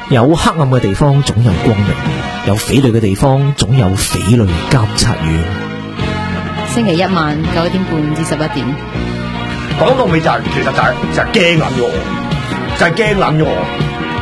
有黑暗嘅地方總有光明，有匪類嘅地方總有匪類監察院。 星期一晚9點半至11點。 講到尾就係、其實就係驚撚咗我，就係驚撚咗我。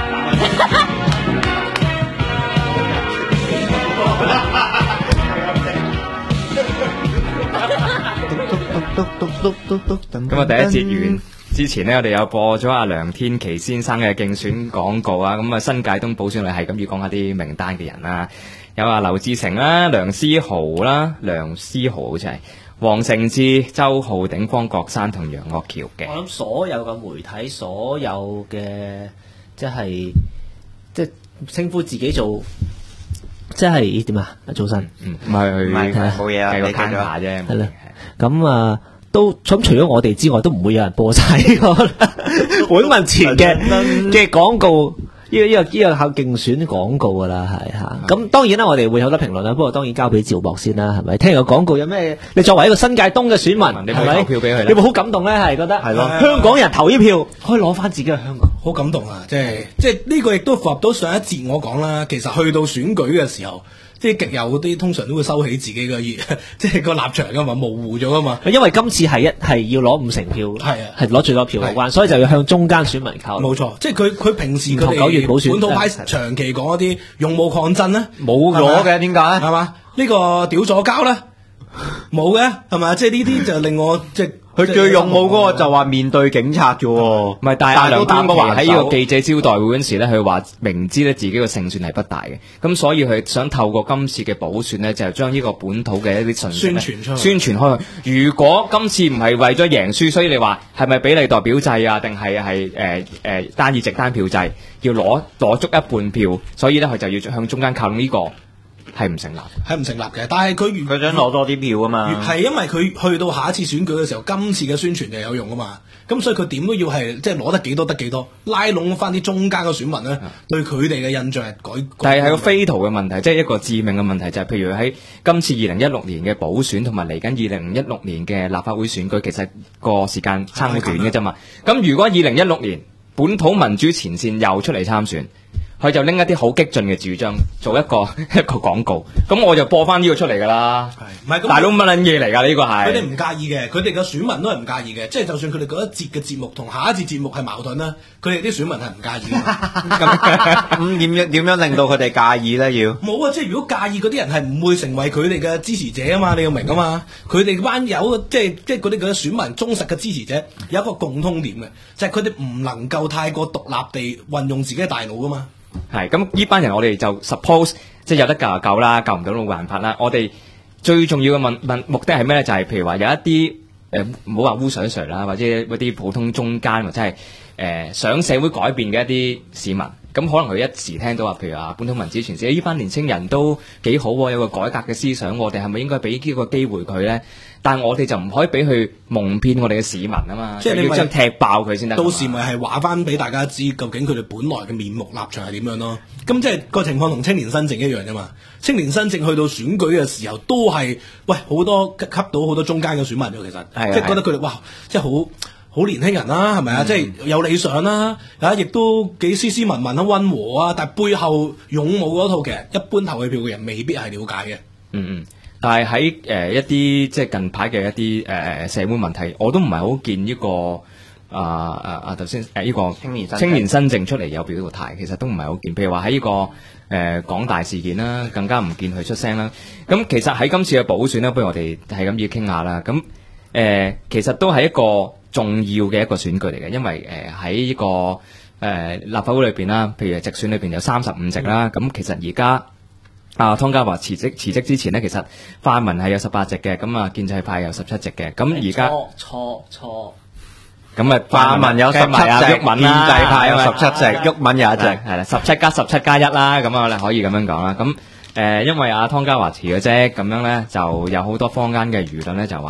咁啊，第一節完之前呢，我哋有播咗阿梁天琦先生嘅競選廣告啊。咁啊，新界東補選裏係咁要講下啲名單嘅人啦，有阿劉志成啦、梁思豪啦、梁思豪好似係黃成智、周浩鼎、方國珊同楊岳橋嘅。 我諗所有嘅媒體，所有嘅即係稱呼自己做，即係點啊？早晨， 唔係冇嘢啊，你傾下啫。 係啦，咁啊。都咁除咗我哋之外，都唔會有人播晒呢個本文前嘅廣告，呢個靠競選廣告噶啦，係吓。咁當然啦，我哋會有得評論啦。不過當然交俾趙博先啦，係咪？聽完個廣告有咩？你作為一個新界東嘅選民， 你咪投票俾佢， 你會好感動咧？係覺得係咯，香港人投呢票可以攞翻自己嘅香港， 好感動啊！即係呢個亦都符合到上一節我講啦。其實去到選舉嘅時候。即係極右嗰啲通常都會收起自己嘅即係個立場噶嘛，模糊咗噶嘛。 因為今次係要攞50票，係攞最多票有關，所以就要向中間選民靠。 冇錯，即係佢平時佢哋本土派長期講一啲勇武抗爭咧， 冇攞嘅，點解？ 係嘛？呢個屌左膠咧，冇嘅，係嘛？即係呢啲就令我即係。 佢最勇武嗰個就話面對警察啫， 唔係，但係梁天琦喺呢個記者招待會嗰陣時咧，佢話明知咧自己嘅勝算係不大嘅，咁所以佢想透過今次嘅補選咧，就將呢個本土嘅一啲信息宣傳開去。如果今次唔係為咗贏輸，所以你話係咪比例代表制啊，定係單議席單票制，要攞足一半票，所以咧佢就要向中間靠攏呢個。係唔成立嘅，但係佢想攞多啲票啊嘛， 係因為佢去到下一次選舉嘅時候，今次嘅宣傳就有用啊嘛，咁所以佢點都要係即係攞得幾多得幾多，拉攏翻啲中間嘅選民咧，對佢哋嘅印象係改。 但係個飛圖嘅問題，即係一個致命嘅問題，就係譬如喺今次2016年嘅補選同埋嚟緊2016年嘅立法會選舉，其實個時間差好短嘅啫嘛。咁如果2016年本土民主前線又出嚟參選，佢就拎一啲好激進嘅主張做一個廣告，咁我就播翻呢個出嚟噶啦。 唔係大佬乜撚嘢嚟㗎？呢個係佢哋唔介意嘅，佢哋嘅選民都係唔介意嘅，即係就算佢哋嗰一節嘅節目同下一節節目係矛盾啦，佢哋啲選民係唔介意嘅。 咁點樣令到佢哋介意咧？要冇啊！即係如果介意嗰啲人係唔會成為佢哋嘅支持者啊嘛，你要明啊嘛。佢哋班友即係嗰啲嘅選民忠實嘅支持者有一個共通點嘅，就係佢哋唔能夠太過獨立地運用自己嘅大腦噶嘛。 係咁，呢班人我哋就 suppose 即係有得救就救啦，救唔到冇辦法啦。我哋最重要嘅目的係咩咧？就係、是、譬如話有一啲唔好話烏水水啦，或者嗰啲普通中間或者係想社會改變嘅一啲市民，咁可能佢一時聽到話，譬如話本土民主前線呢班年青人都幾好，有個改革嘅思想，我哋係咪應該俾呢個機會佢咧？但係我哋就唔可以俾佢蒙騙我哋嘅市民啊嘛，即係你要將踢爆佢先得。 到時咪係話翻俾大家知，究竟佢哋本來嘅面目立場係點樣咯？咁即係個情況同青年新政一樣啫嘛。青年新政去到選舉嘅時候，都係好多吸到好多中間嘅選民嘅，其實即係覺得佢哋哇，即係好年輕人啦，係咪啊？即係有理想啦，亦都幾斯斯文文啊，溫和啊，但係背後勇武嗰套其實一般投佢票嘅人未必係了解嘅。 但係喺一啲即係近排嘅一啲社會問題，我都唔係好見呢個頭先呢個青年新政出嚟有表個態，其實都唔係好見。譬如話喺呢個港大事件啦，更加唔見佢出聲啦。咁其實喺今次嘅補選咧，不如我哋係咁要傾下啦。咁其實都係一個重要嘅一個選舉嚟嘅，因為喺呢個立法會裏邊啦，譬如直選裏邊有35席啦。咁其實而家湯家驊辭職之前呢，其實泛民係有18席嘅，咁建制派有17席嘅。咁而家錯。 咁泛民有17席， 毓民建制派有17席，毓民有1席， 係啦，17+17+1啦，咁我哋可以咁樣講啦。咁因為湯家驊辭咗職，咁樣咧就有好多坊間嘅輿論咧就話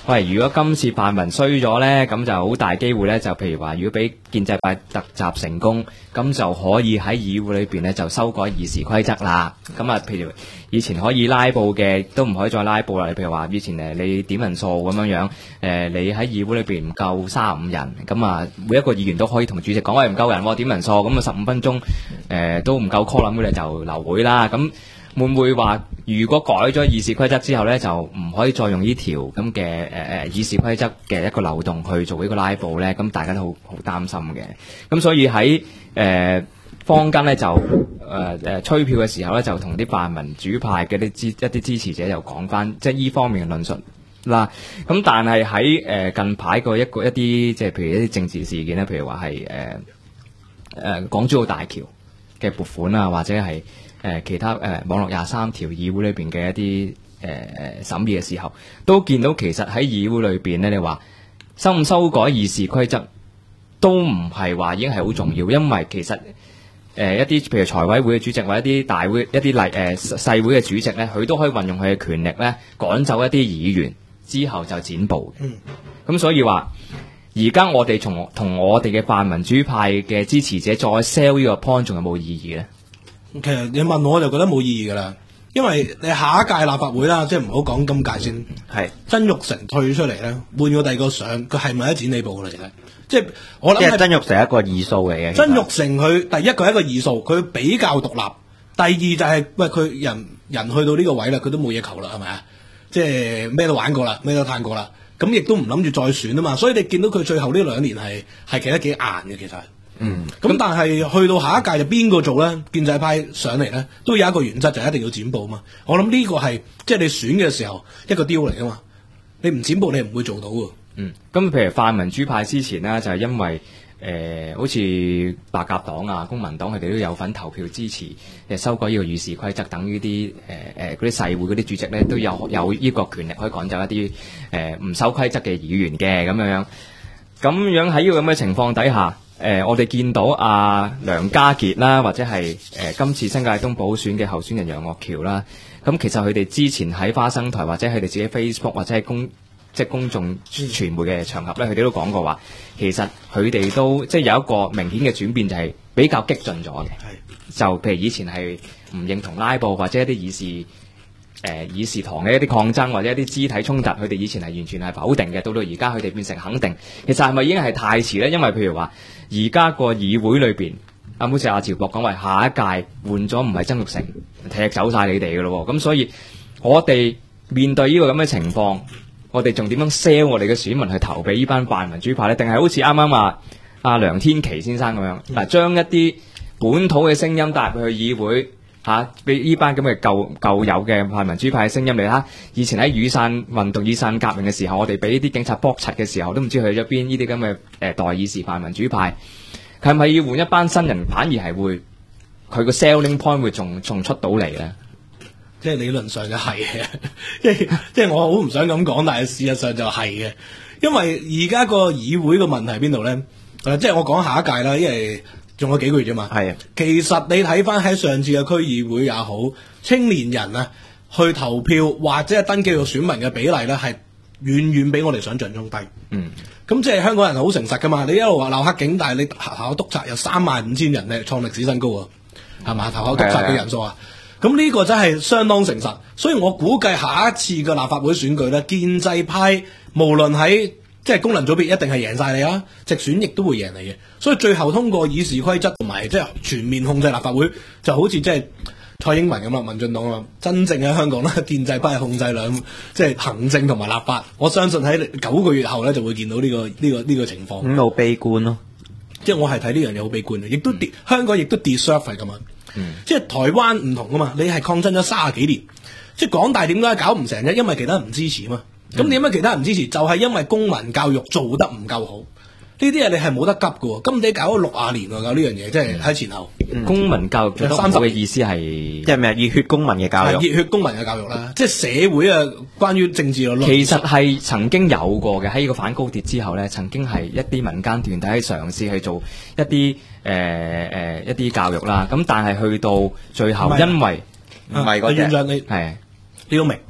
喂，如果今次泛民衰咗呢，咁就好大機會呢。就譬如話，如果俾建制派突襲成功，咁就可以喺議會裏邊呢就修改議事規則啦。咁啊，譬如以前可以拉布嘅，都唔可以再拉布啦。你譬如話，以前你點人數咁樣樣，你喺議會裏邊唔夠35人，咁啊，每一個議員都可以同主席講，喂，唔夠人喎，點人數，咁啊15分鐘，都唔夠 call 咁，你就流會啦。咁會唔會話，如果改咗議事規則之後呢，就唔可以再用呢條咁嘅議事規則嘅一個漏洞去做呢個拉布呢？咁大家都好擔心嘅。咁所以喺坊間呢，就吹票嘅時候呢，就同啲泛民主派嘅一啲支持者就講翻，即係呢方面嘅論述啦。咁但係喺近排一啲即係譬如一啲政治事件呢，譬如話係港珠澳大橋嘅撥款啊，或者係其他網絡23條議會裏邊嘅一啲審議嘅時候，都見到其實喺議會裏邊咧，你話修唔修改議事規則都唔係話已經係好重要，因為其實一啲譬如財委會嘅主席或者一啲大會一啲細會嘅主席咧，佢都可以運用佢嘅權力咧趕走一啲議員之後就剪布。咁所以話而家我哋同我哋嘅泛民主派嘅支持者再 sell 呢個 point 仲有冇意義咧？ 其實你問我就覺得冇意義噶啦，因為你下一屆立法會啦，即係唔好講今屆先，係曾鈺成退出嚟咧，換個第二個上，佢係咪一剪你部噶啦？其實即係我諗， 即係曾鈺成係一個異數嚟嘅。 曾鈺成佢第一佢係一個異數，佢比較獨立；第二就係喂佢人去到呢個位啦，佢都冇嘢求啦，係咪啊？即係咩都玩過啦，咩都嘆過啦，咁亦都唔諗住再選啊嘛，所以你見到佢最後呢2年係企得幾硬嘅，其實。咁但係去到下一屆就邊個做咧？建制派上嚟咧，都有一個原則，就一定要剪布嘛。我諗呢個係即係你選嘅時候一個 deal 嚟噶嘛。你唔剪布，你唔會做到喎。 咁譬如泛民主派之前呢，就係因為好似白鴿黨啊、公民黨佢哋都有份投票支持修改呢個議事規則，等於啲嗰啲細會嗰啲主席咧都有呢個權力可以趕走一啲唔守規則嘅議員嘅咁樣。咁樣喺呢個咁嘅情況底下。我哋見到梁家傑啦，或者係今次新界東補選嘅候選人楊岳橋啦，咁其實佢哋之前喺花生台或者佢哋自己 Facebook 或者係公眾傳媒嘅場合咧，佢哋都講過話，其實佢哋都即係有一個明顯嘅轉變，就係比較激進咗嘅。就譬如以前係唔認同拉布或者一啲議事堂嘅一啲抗爭或者一啲肢體衝突，佢哋以前係完全係否定嘅，到而家佢哋變成肯定。其實係咪已經係太遲咧？因為譬如話，而家個議會裏邊，好似阿趙博講話，下一屆換咗唔係曾鈺成，踢走晒你哋嘅咯。咁所以我哋面對呢個咁嘅情況，我哋仲點樣 sell 我哋嘅選民去投俾呢班泛民主派咧？定係好似啱啱阿梁天琦先生咁樣嗱，將一啲本土嘅聲音帶入去議會。俾呢班咁嘅舊有嘅泛民主派嘅聲音嚟啦。以前喺雨傘運動、雨傘革命嘅時候，我哋俾啲警察搏柒嘅時候，都唔知去咗邊。呢啲咁嘅代議士泛民主派，佢係咪要換一班新人，反而係會佢個 selling point 會仲出到嚟咧？ 即係理論上就係嘅，即係我好唔想咁講，但係事實上就係嘅。因為而家個議會個問題喺邊度咧？即係我講下一屆啦，因為仲有幾個月啫嘛。係，其實你睇翻喺上次嘅區議會也好，青年人啊去投票或者係登記做選民嘅比例咧，係遠遠比我哋想象中低。咁即係香港人好誠實噶嘛？你一路話鬧黑警，但係你投考督察有35000人咧，創歷史新高啊，係嘛？投考督察嘅人數啊，咁呢個真係相當誠實。所以我估計下一次嘅立法會選舉咧，建制派無論喺即係功能組別一定係贏晒你啦，直選亦都會贏你嘅。所以最後通過議事規則同埋即係全面控制立法會，就好似即係蔡英文咁啦，民進黨啊，真正喺香港咧，建制派控制即係行政同埋立法。我相信喺9個月後咧，就會見到呢個情況。 咁好悲觀咯， 即係我係睇呢樣嘢好悲觀嘅，亦都香港亦都 deserve 係咁啊。即係台灣唔同啊嘛，你係抗爭咗30幾年，即係港大點解搞唔成啫？因為其他人唔支持啊嘛。咁點解其他人唔支持？就係因為公民教育做得唔夠好。呢啲嘢你係冇得急嘅喎，咁你搞咗60年喎，搞呢樣嘢，即係喺前後。 公民教育做得好嘅意思係即係咩？熱血公民嘅教育， 熱血公民嘅教育啦，即係社會啊，關於政治嘅。 其實係曾經有過嘅，喺呢個反高鐵之後咧，曾經係一啲民間團體喺嘗試去做一啲一啲教育啦。咁但係去到最後，因為唔係嗰隻，你都明。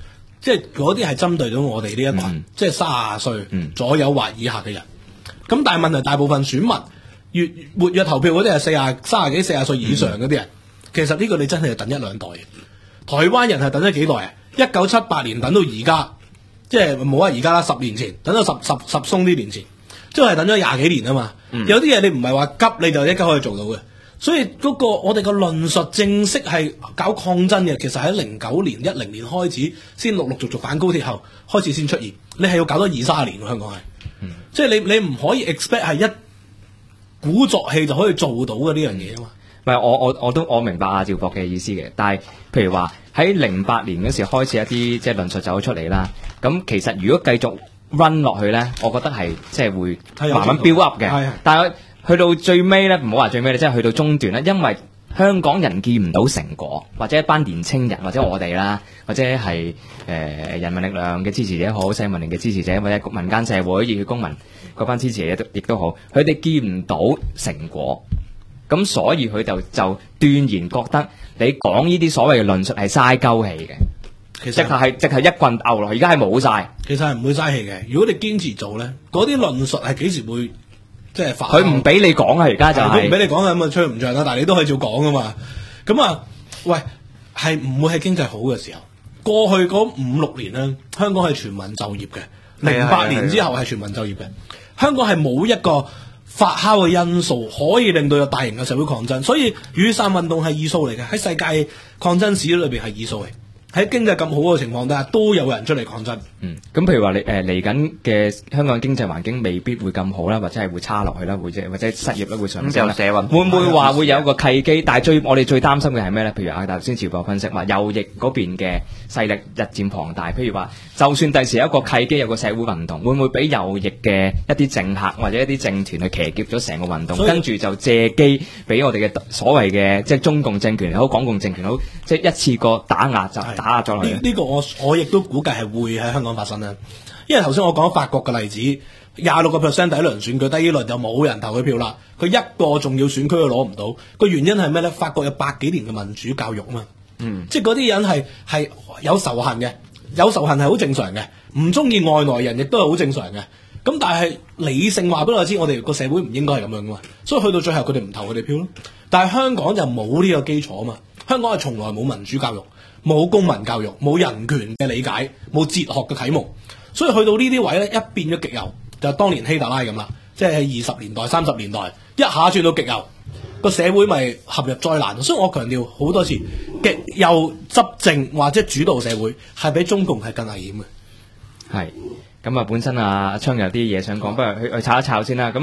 即係嗰啲係針對到我哋呢一群，即係30歲左右或以下嘅人。咁但係問題，大部分選民越活躍投票嗰啲係30幾40歲以上嗰啲人，其實呢個你真係要等一兩代嘅。台灣人係等咗幾代啊？1978年等到而家，即係冇話而家啦，10年前等到十鬆啲年前，即係等咗20幾年啊嘛。有啲嘢你唔係話急你就一刻可以做到嘅。所以嗰個我哋個論述正式係搞抗爭嘅，其實喺09年、10年開始，先陸陸續續反高鐵後開始先出現。你係要搞多20-30年喎，香港係，即係你唔可以 expect 係一鼓作氣就可以做到嘅呢樣嘢啊嘛。 唔係我明白阿趙博嘅意思嘅，但係譬如話喺08年嗰時開始一啲即係論述走咗出嚟啦，咁其實如果繼續 run 落去咧，我覺得係即係會慢慢 build up 嘅，但係去到最尾咧，唔好話最尾咧，即係去到中段咧，因為香港人見唔到成果，或者一班年青人，或者我哋啦，或者係人民力量嘅支持者好，社民連嘅支持者，或者民間社會熱血公民嗰班支持者亦都好，佢哋見唔到成果，咁所以佢就斷然覺得你講呢啲所謂嘅論述係嘥鳩氣嘅，其實直係一棍拗落去，而家係冇晒。其實係唔會嘥氣嘅，如果你堅持做咧，嗰啲論述係幾時會？即係佢唔俾你講啊！而家就係唔俾你講啊，咁啊吹唔脹啦。但係你都可以照講噶嘛。咁啊，喂，係唔會係經濟好嘅時候？過去嗰5-6年咧，香港係全民就業嘅。08年之後係全民就業嘅。香港係冇一個發酵嘅因素可以令到有大型嘅社會抗爭，所以雨傘運動係異數嚟嘅，喺世界抗爭史裏邊係異數嚟。喺經濟咁好嘅情況底下，都有人出嚟抗爭。咁譬如話你嚟緊嘅香港經濟環境未必會咁好啦，或者係會差落去啦，或者失業率會上升啦。會唔會話會有一個契機？但係我哋最擔心嘅係咩咧？譬如頭先趙博分析話右翼嗰邊嘅勢力日漸龐大，譬如話就算第時有一個契機，有個社會運動，會唔會俾右翼嘅一啲政客或者一啲政團去騎劫咗成個運動，跟住就借機俾我哋嘅所謂嘅即係中共政權好、港共政權好，即係一次過打壓咗落去。呢個我亦都估計係會喺香港發生啦。因為頭先我講法國嘅例子，26% 第一輪選舉，第二輪就冇人投佢票啦。佢一個重要選區都攞唔到，個原因係咩咧？法國有100幾年嘅民主教育啊嘛，即係嗰啲人係有仇恨嘅，有仇恨係好正常嘅，唔中意外來人亦都係好正常嘅。咁但係理性話俾我知，我哋個社會唔應該係咁樣噶嘛，所以去到最後佢哋唔投佢哋票咯。但係香港就冇呢個基礎啊嘛，香港係從來冇民主教育。冇公民教育，冇人權嘅理解，冇哲學嘅啟蒙，所以去到呢啲位咧，一變咗極右，就當年希特拉咁啦，即係喺20年代、30年代，一下轉到極右，個社會咪陷入災難。所以我強調好多次，極右執政或者主導社會係比中共係更危險嘅。係，咁啊，本身阿昌有啲嘢想講，不如去炒一炒先啦。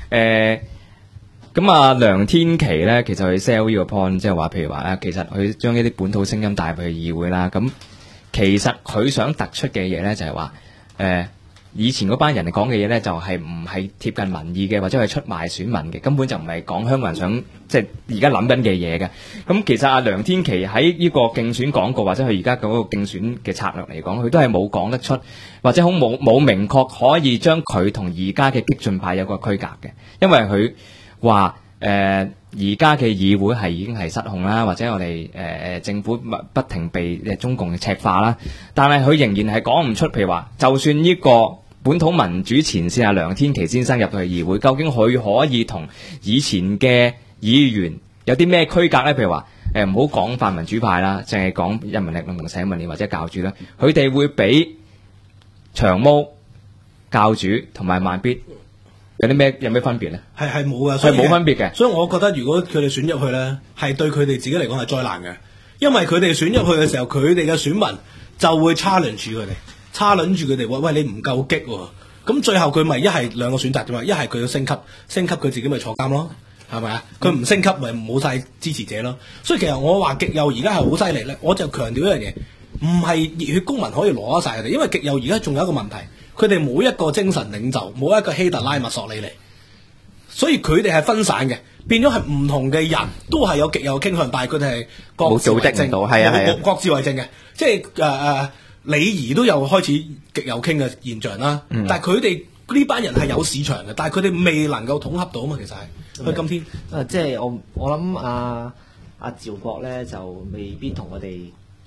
咁啊，梁天琦咧，其實佢 sell 呢個 point，即係話，譬如話其實佢將一啲本土聲音帶入去議會啦。咁其實佢想突出嘅嘢咧，就係話，以前嗰班人講嘅嘢咧，就係唔係貼近民意嘅，或者係出賣選民嘅，根本就唔係講香港人想即係而家諗緊嘅嘢嘅。咁其實阿梁天琦喺呢個競選廣告或者佢而家嗰個競選嘅策略嚟講，佢都係冇講得出，或者好冇明確可以將佢同而家嘅激進派有個區隔嘅，因為佢話而家嘅議會係已經係失控啦，或者我哋政府不停被中共嘅赤化啦，但係佢仍然係講唔出，譬如話，就算呢個本土民主前線阿梁天琦先生入到去議會，究竟佢可以同以前嘅議員有啲咩區隔呢？譬如話唔好講泛民主派啦，淨係講人民力量同社民連或者教主啦，佢哋會比長毛、教主同埋慢必有咩分別咧？係冇噶，係冇分別嘅。所以我覺得如果佢哋選入去咧，係對佢哋自己嚟講係災難嘅，因為佢哋選入去嘅時候，佢哋嘅選民就會 challenge 佢哋，challenge 住佢哋話：喂，你唔夠激喎！咁最後佢咪一係兩個選擇啫嘛，一係佢要升級佢自己咪坐監咯，係咪啊？佢唔升級咪冇晒支持者咯。所以其實我話極右而家係好犀利咧，我就強調一樣嘢，唔係熱血公民可以攞得晒佢哋，因為極右而家仲有一個問題。佢哋冇一個精神領袖，冇一個希特拉墨索里尼，所以佢哋係分散嘅，變咗係唔同嘅人都係有極右傾向，但係佢哋係各自為政，各自為政嘅，即係李儀都有開始極右傾嘅現象啦。但係佢哋呢班人係有市場嘅，但係佢哋未能夠統合到啊嘛，其實係去今天。即係我諗阿趙國咧就未必同我哋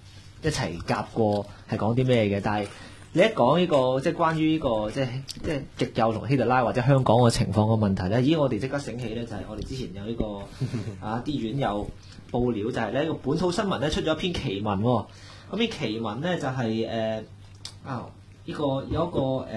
一齊夾過係講啲咩嘅，但係你一講呢個即係關於呢個即係極右同希特拉或者香港嘅情況嘅問題咧，咦我哋即刻醒起咧，就係我哋之前有呢個啲院友報料，就係呢個本土新聞咧出咗一篇奇文喎，咁篇奇文咧就係呢個有一個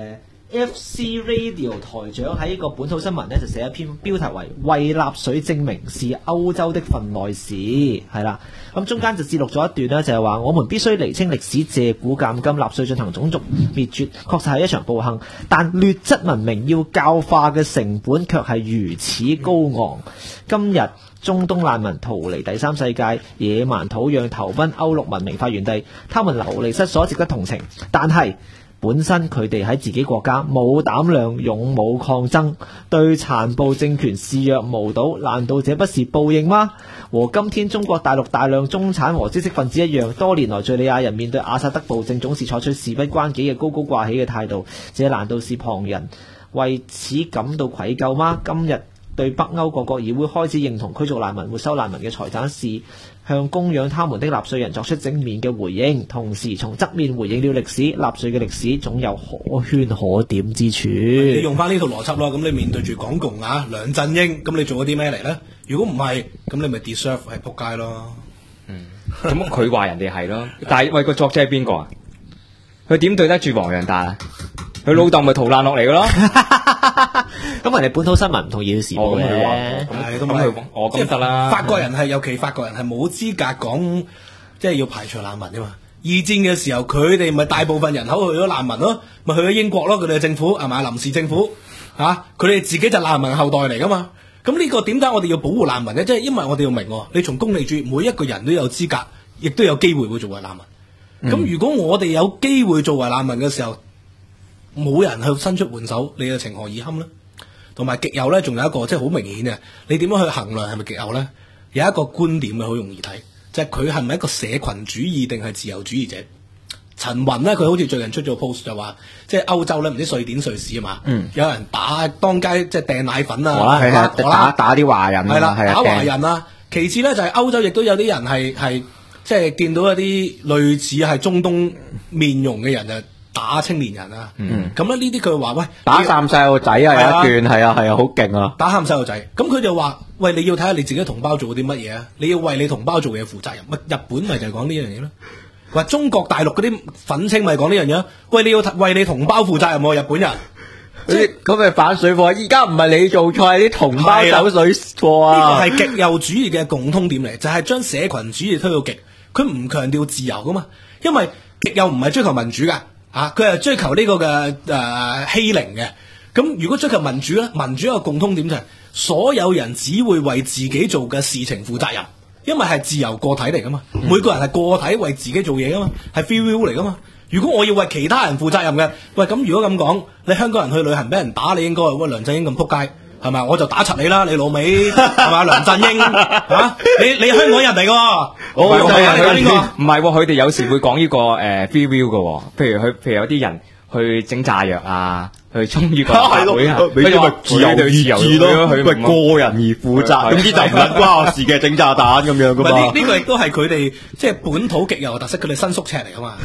FC Radio 台長喺呢個本土新聞咧就寫一篇標題為納粹證明是歐洲的份內事，係啦。咁中間就節錄咗一段呢，就係話我們必須釐清歷史，借古鑑今，納粹進行種族滅絕確實係一場暴行，但劣質文明要教化嘅成本卻係如此高昂。今日中東難民逃離第三世界，野蠻土壤投奔歐陸文明發源地，他們流離失所值得同情，但係本身佢哋喺自己國家冇膽量勇武抗爭，對殘暴政權視若無睹，難道這不是報應嗎？和今天中國大陸大量中產和知識分子一樣，多年來敘利亞人面對阿薩德暴政總是採取事不關己嘅高高掛起嘅態度，這難道是旁人為此感到愧疚嗎？今日對北歐各國議會開始認同驅逐難民、沒收難民嘅財產是向供養他們的納粹人作出正面嘅回應，同時從側面回應了歷史。納粹嘅歷史總有可圈可點之處。 你用翻呢套邏輯咯，咁你面對住港共梁振英，咁你做咗啲咩嚟呢？如果唔係，咁你咪 deserve 係仆街咯。 咁佢話人哋係咯，但係喂個作者係邊個啊？佢點對得住黃洋達啊？佢老豆咪逃難落嚟嘅咯。 咁人哋本土新聞唔同意時報嘅， 咁佢我咁得啦。 法國人係尤其法國人係冇資格講，即係要排除難民㗎嘛。二戰嘅時候，佢哋咪大部分人口去咗難民咯，咪去咗英國咯。佢哋嘅政府係咪臨時政府佢哋自己就難民後代嚟㗎嘛。咁呢個點解我哋要保護難民呢？即係因為我哋要明，你從公理主義，每一個人都有資格，亦都有機會會作為難民。咁如果我哋有機會作為難民嘅時候，冇人去伸出援手，你嘅情何以堪呢？同埋極右呢，仲有一個即係好明顯嘅，你點樣去衡量係咪極右呢？有一個觀點嘅好容易睇，就係佢係咪一個社群主義定係自由主義者？陳雲呢，佢好似最近出咗 post 就話，即係歐洲呢，唔知瑞典瑞士啊嘛，有人打當街即係掟奶粉啊， 打啲華人係啦，打華人啊。其次呢，就係歐洲亦都有啲人係即係見到一啲類似係中東面容嘅人就打青年人啊，咁咧呢啲佢話喂打喊細路仔有一段係啊好勁啊， 打喊細路仔，咁佢就話喂，你要睇下你自己同胞做啲乜嘢啊，你要為你同胞做嘢負責任。日本咪就係講呢樣嘢咯，話中國大陸嗰啲憤青咪講呢樣嘢，喂你要為你同胞負責任喎，日本人。 咁咪反水貨，而家唔係你做錯，係啲同胞走水貨啊！ 呢個係極右主義嘅共通點嚟，就係將社群主義推到極，佢唔強調自由噶嘛，因為極右唔係追求民主噶。佢係追求呢個嘅欺凌嘅。咁如果追求民主咧，民主一個共通點就係所有人只會為自己做嘅事情負責任，因為係自由個體嚟噶嘛，每個人係個體為自己做嘢噶嘛，係 free will 嚟噶嘛。如果我要為其他人負責任嘅，喂咁如果咁講，你香港人去旅行俾人打，你應該喂梁振英咁撲街係咪？我就打柒你啦，你老味係嘛？梁振英你香港人嚟㗎。 唔係喎，佢哋有時會講呢個free will 嘅，譬如有啲人去整炸藥啊，去衝呢個會啊， 你咪自由意志咯，佢咪個人而負責，總之就唔關我事嘅整炸彈咁樣噶嘛。 呢個亦都係佢哋即係本土極右嘅特色，佢哋伸縮尺嚟㗎嘛，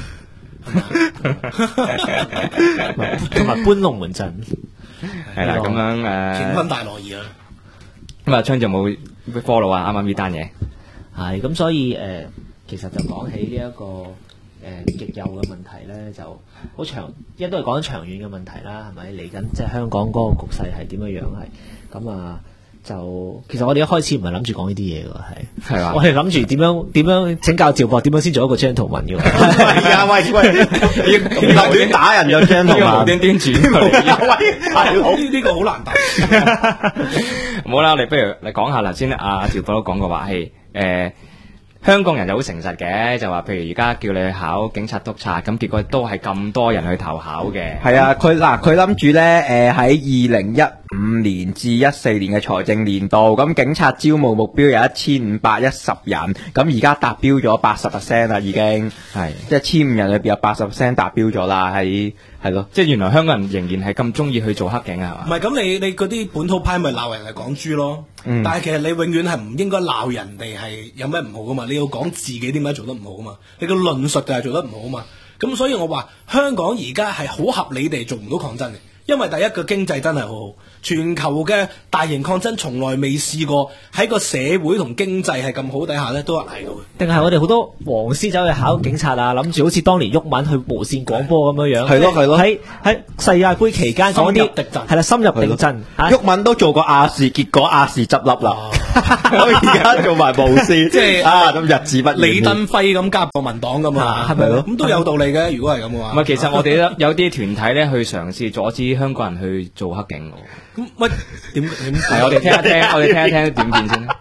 同埋搬龍門陣係啦，咁樣乾坤大挪移啊。 咁阿昌就冇 follow 啊，啱啱呢單嘢。 係咁，所以其實就講起呢一個極右嘅問題咧，就好長，因為都係講緊長遠嘅問題啦，係咪嚟緊即係香港嗰個局勢係點樣係咁啊？就其實我哋一開始唔係諗住講呢啲嘢㗎，係嘛？我哋諗住點樣請教趙博點樣先做一個 gentleman 嘅。 係啊，喂，無端打人就 gentleman， 無端端轉係佬呢個好難答。 好啦，你不如你講下啦先。阿趙博都講過話係香港人就好誠實嘅，就話譬如而家叫你去考警察督察，咁結果都係咁多人去投考嘅。 係啊，佢諗住咧，喺2015 15年至14年嘅財政年度，咁警察招募目標有1510人，咁而家達標咗80%啦，已經係即係1500人裏邊有80%達標咗啦，係咯， 即係原來香港人仍然係咁中意去做黑警啊，係嘛？ 唔係咁，你嗰啲本土派咪鬧人係港豬咯，但係其實你永遠係唔應該鬧人哋係有咩唔好噶嘛，你要講自己點解做得唔好噶嘛，你個論述就係做得唔好嘛。咁所以我話香港而家係好合理地做唔到抗爭嘅，因為第一個經濟真係好好，全球嘅大型抗爭從來未試過喺個社會同經濟係咁好底下咧都係捱到嘅。 定係我哋好多黃絲走去考警察啊，諗住好似當年毓民去無線廣播咁樣樣， 係咯， 喺世界盃期間講啲係啦，深入敵陣。 毓民都做過亞視，結果亞視執笠啦，咁而家做埋無線，即係咁日子不遠。 李登輝咁加國民黨噶嘛，係咪咯？咁都有道理嘅，如果係咁嘅話。 唔係，其實我哋有啲團體咧去嘗試阻止香港人去做黑警喎。 咁喂，點係我哋聽一聽點見先。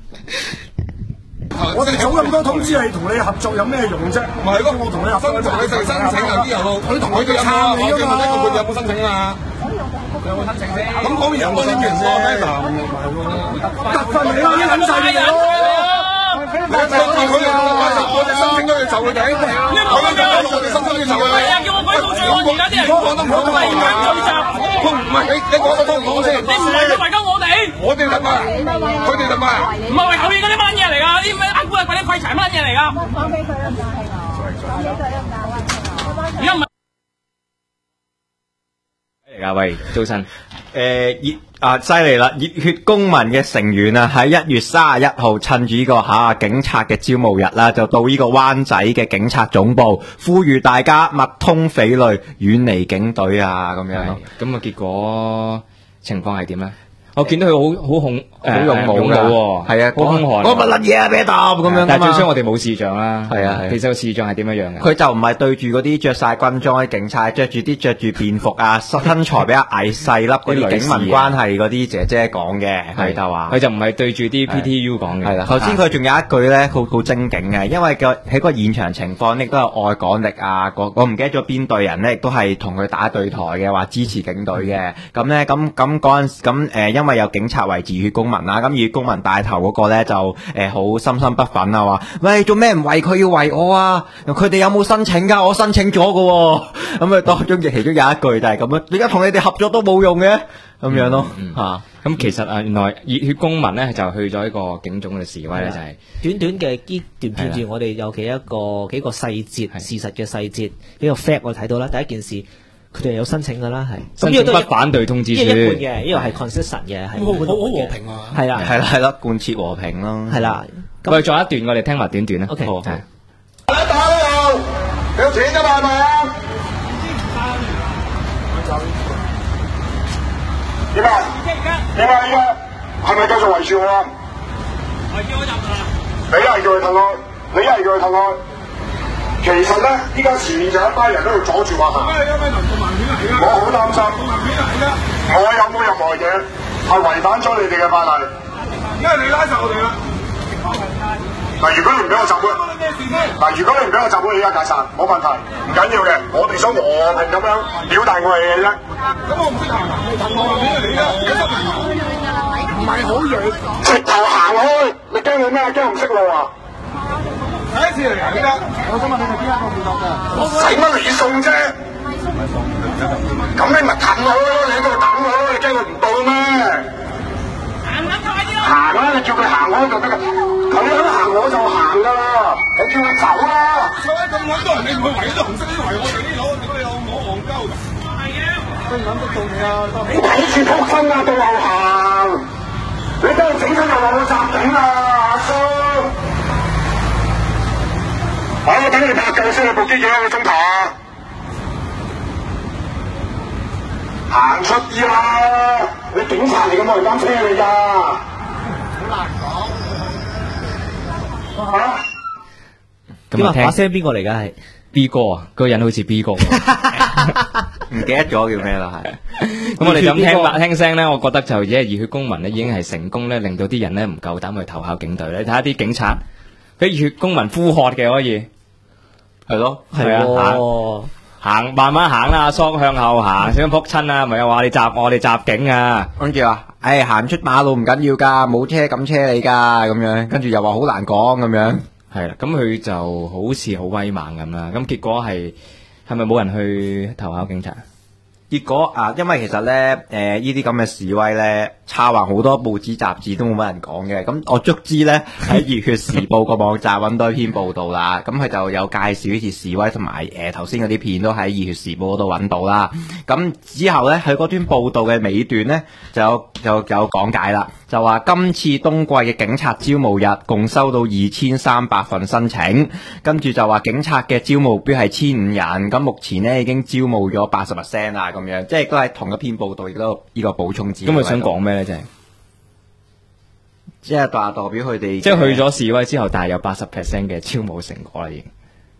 我哋做咁多通知係同你合作有咩用啫？唔係咯，我同你合作，同你申請啊啲人，佢同佢哋撐你㗎嘛？佢有冇申請啊？有冇申請先？咁講完有冇申請先？得分你啦，揾曬你咯！我哋申請咗要就佢哋，我哋申請要就佢哋。叫我鬼到最後，而家啲人講得唔好，而家聚集，唔係你講得通唔通先？你唔係都圍緊我哋？我哋得嘛？佢哋得嘛？唔係圍後面嗰啲乜嘢嚟㗎？啲咩阿姑啊，嗰啲廢柴乜嘢嚟㗎？講俾佢啦，唔係而家唔係嚟㗎，喂，早晨。 犀利啦！熱血公民嘅成員啊，喺1月31號趁住呢個警察嘅招募日啦，就到呢個灣仔嘅警察總部，呼籲大家勿通匪類，遠離警隊啊，咁樣咯。 咁啊，結果情況係點咧？我見到佢好勇武喎， 係啊， 好兇悍。 我咪撚嘢啊，俾答咁樣。 但係最衰我哋冇視像啦。 係啊， 其實個視像係點樣樣嘅？ 佢就唔係對住嗰啲着晒軍裝嘅警察，着住便服啊，身材比較矮細粒嗰啲警民關係嗰啲姐姐講嘅，係就話佢就唔係對住啲 PTU 講嘅。 係啦，頭先佢仲有一句咧，好精警嘅，因為喺個現場情況亦都有愛港力啊，我唔記得咗邊隊人咧，亦都係同佢打對台嘅，話支持警隊嘅。咁咧，咁嗰陣咁因為有警察為熱血公民啦，咁熱血公民帶頭嗰個咧就好心不忿啊，話喂做咩唔為佢要為我啊？佢哋有冇申請㗎？我申請咗㗎喎。咁當中其中有一句就係咁樣，而家同你哋合作都冇用嘅咁樣咯嚇。 咁其實原來熱血公民咧就去咗一個警總嘅示威咧，就係短嘅呢段片段，我哋有幾個細節事實嘅細節，呢個 fact 我睇到啦。第一件事。佢哋有申請㗎啦，係申請不反對通知書， 呢個一半嘅，呢個係 consistent 嘅，係好和平啊， 係啦， 係啦，貫徹和平咯， 係啦。 我哋再一段，我哋聽埋短段啦。 OK， 打啦又，有錢㗎嘛係咪啊？點啊？點啊？依家係咪繼續圍住我啊？我叫我入啊！你係叫佢褪開，你係叫佢褪開。其實咧，依家前面就一班人喺度阻住我行。我好擔心。我有冇任何嘢係違反咗你哋嘅法例？因為你拉實我哋啦。嗱，如果你唔俾我集會，如果你唔俾我集會，你而家解散，冇問題，唔緊要嘅。我哋想和平咁樣表達我哋嘅啫。咁我唔識行，我話俾你啦，而家唔係好遠，直頭行開。你驚我咩？驚我唔識路啊？第一次嚟㗎，我想問你哋邊一個負責㗎？使乜你送啫？咁你咪等我咯，你喺度等我咯，你驚佢唔到咩？行啦，你叫佢行開就得㗎。佢肯行我就行㗎啦，你叫佢走啦。所以咁多人，你唔去圍都唔識，圍我哋呢度，點解你有冇戇鳩㗎？係嘅。真諗得到你啊！你睇住仆身啊，到後行。你都整親又話我襲警啊，阿叔！我等你拍夠先，你部機幾多個鐘頭啊？行出啲啦！你警察嚟㗎嘛，我係單車嚟㗎。好難講。嚇？ 咁啊，把聲邊個嚟㗎？係 B 哥啊，個人好似 B 哥。 唔記得咗叫咩啦，係。 咁我哋就咁聽聲咧，我覺得就而家熱血公民咧已經係成功咧，令到啲人咧唔夠膽去投效警隊咧。你睇下啲警察俾熱血公民呼喝嘅可以。 係咯， 係啊， 行慢慢行啦，縮向後行，小心撲親啊！咪又話你我哋襲警啊！ 跟住話，行出馬路唔緊要㗎，冇車咁車你㗎，咁樣，跟住又話好難講咁樣。 係啦，咁佢就好似好威猛咁啦，咁結果係咪冇人去投考警察？ 結果因為其實咧，呢啲咁嘅示威咧，抄橫好多報紙雜誌都冇乜人講嘅。咁我足之咧喺熱血時報個網站揾到一篇報道啦。咁佢就有介紹呢次示威同埋頭先嗰啲片都喺熱血時報嗰度揾到啦。咁之後咧，佢嗰段報道嘅尾段咧就有講解啦，就話今次冬季嘅警察招募日共收到2300份申請，跟住就話警察嘅招募目標係1500人，咁目前咧已經招募咗80%啦。咁樣，即係都係同一篇報道亦都呢個補充資料。 咁佢想講咩咧？ 即係代表佢哋， 即係去咗示威之後，但係有80% 嘅招募成果啦，已經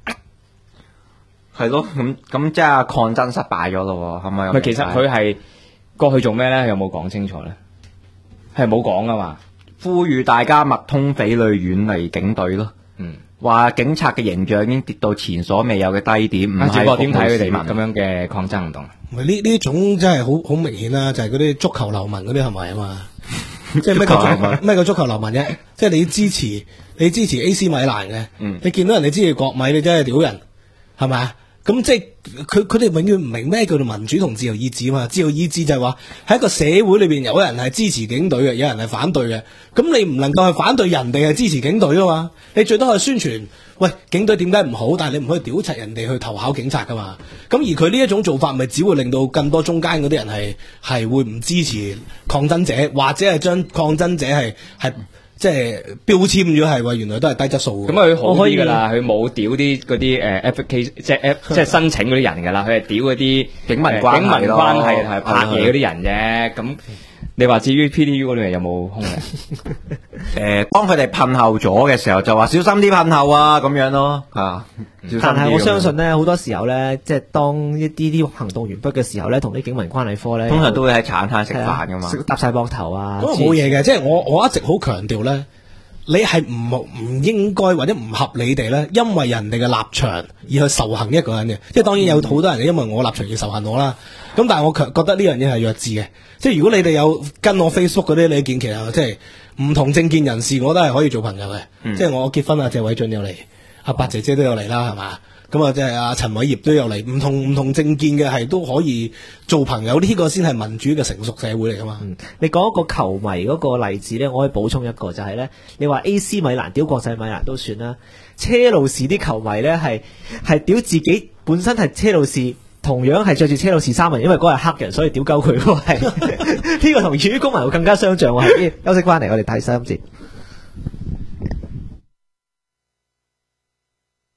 係咯。咁即係抗爭失敗咗咯，係咪？ 其實佢係過去做咩咧？有冇講清楚咧？係冇講噶嘛？ 呼籲大家麥通匪類，遠離警隊咯。話警察嘅形象已經跌到前所未有嘅低點。唔係，點睇佢哋咁樣嘅抗爭行動？ 呢種真係好明顯啦，就係嗰啲足球流民嗰啲係咪啊嘛？即係咩叫足球流民啫？即係你支持 AC 米蘭嘅，你見到人哋支持國米，你真係屌人，係咪啊？咁即係佢哋永遠唔明咩叫做民主同自由意志啊嘛！自由意志就係話喺一個社會裏邊有人係支持警隊嘅，有人係反對嘅。咁你唔能夠去反對人哋係支持警隊啊嘛！你最多係宣傳，喂，警隊點解唔好？但係你唔可以屌柒人哋去投考警察噶嘛！咁而佢呢一種做法，咪只會令到更多中間嗰啲人係會唔支持抗爭者，或者係將抗爭者係即係標籤咗係話原來都係低質素嘅。 咁佢好啲噶啦，佢冇屌啲嗰啲application 即係申請嗰啲人噶啦，佢係屌嗰啲警民關係係拍嘢嗰啲人啫。咁你話至於 PDU 嗰度有冇空嘅？ 當佢哋噴後咗嘅時候，就話小心啲噴後啊，咁樣咯。 但係我相信咧，好多時候咧，即係當一啲行動完畢嘅時候咧，同啲警民關係科咧， 通常都會喺茶餐廳食飯噶嘛， 搭晒膊頭啊， 咁冇嘢嘅。即係我一直好強調咧，你係唔應該或者唔合理地咧，因為人哋嘅立場而去仇恨一個人嘅。即係當然有好多人因為我立場而仇恨我啦。咁但係我覺得呢樣嘢係弱智嘅。即係如果你哋有跟我 Facebook 嗰啲，你見其實即係唔同政見人士，我都係可以做朋友嘅。即係我結婚啊，謝偉俊又嚟，阿白姐姐都有嚟啦，係嘛？咁啊，即係阿陳偉業都有嚟，唔同政見嘅係都可以做朋友，呢個先係民主嘅成熟社會嚟噶嘛。 你講一個球迷嗰個例子咧，我可以補充一個就係咧，你話 AC 米蘭屌國際米蘭都算啦，車路士啲球迷咧係屌自己本身係車路士。同樣係着住車路士衫，因為嗰個係黑人，所以屌鳩佢。係呢個同粵語公民會更加相像。係休息翻嚟，我哋睇3節。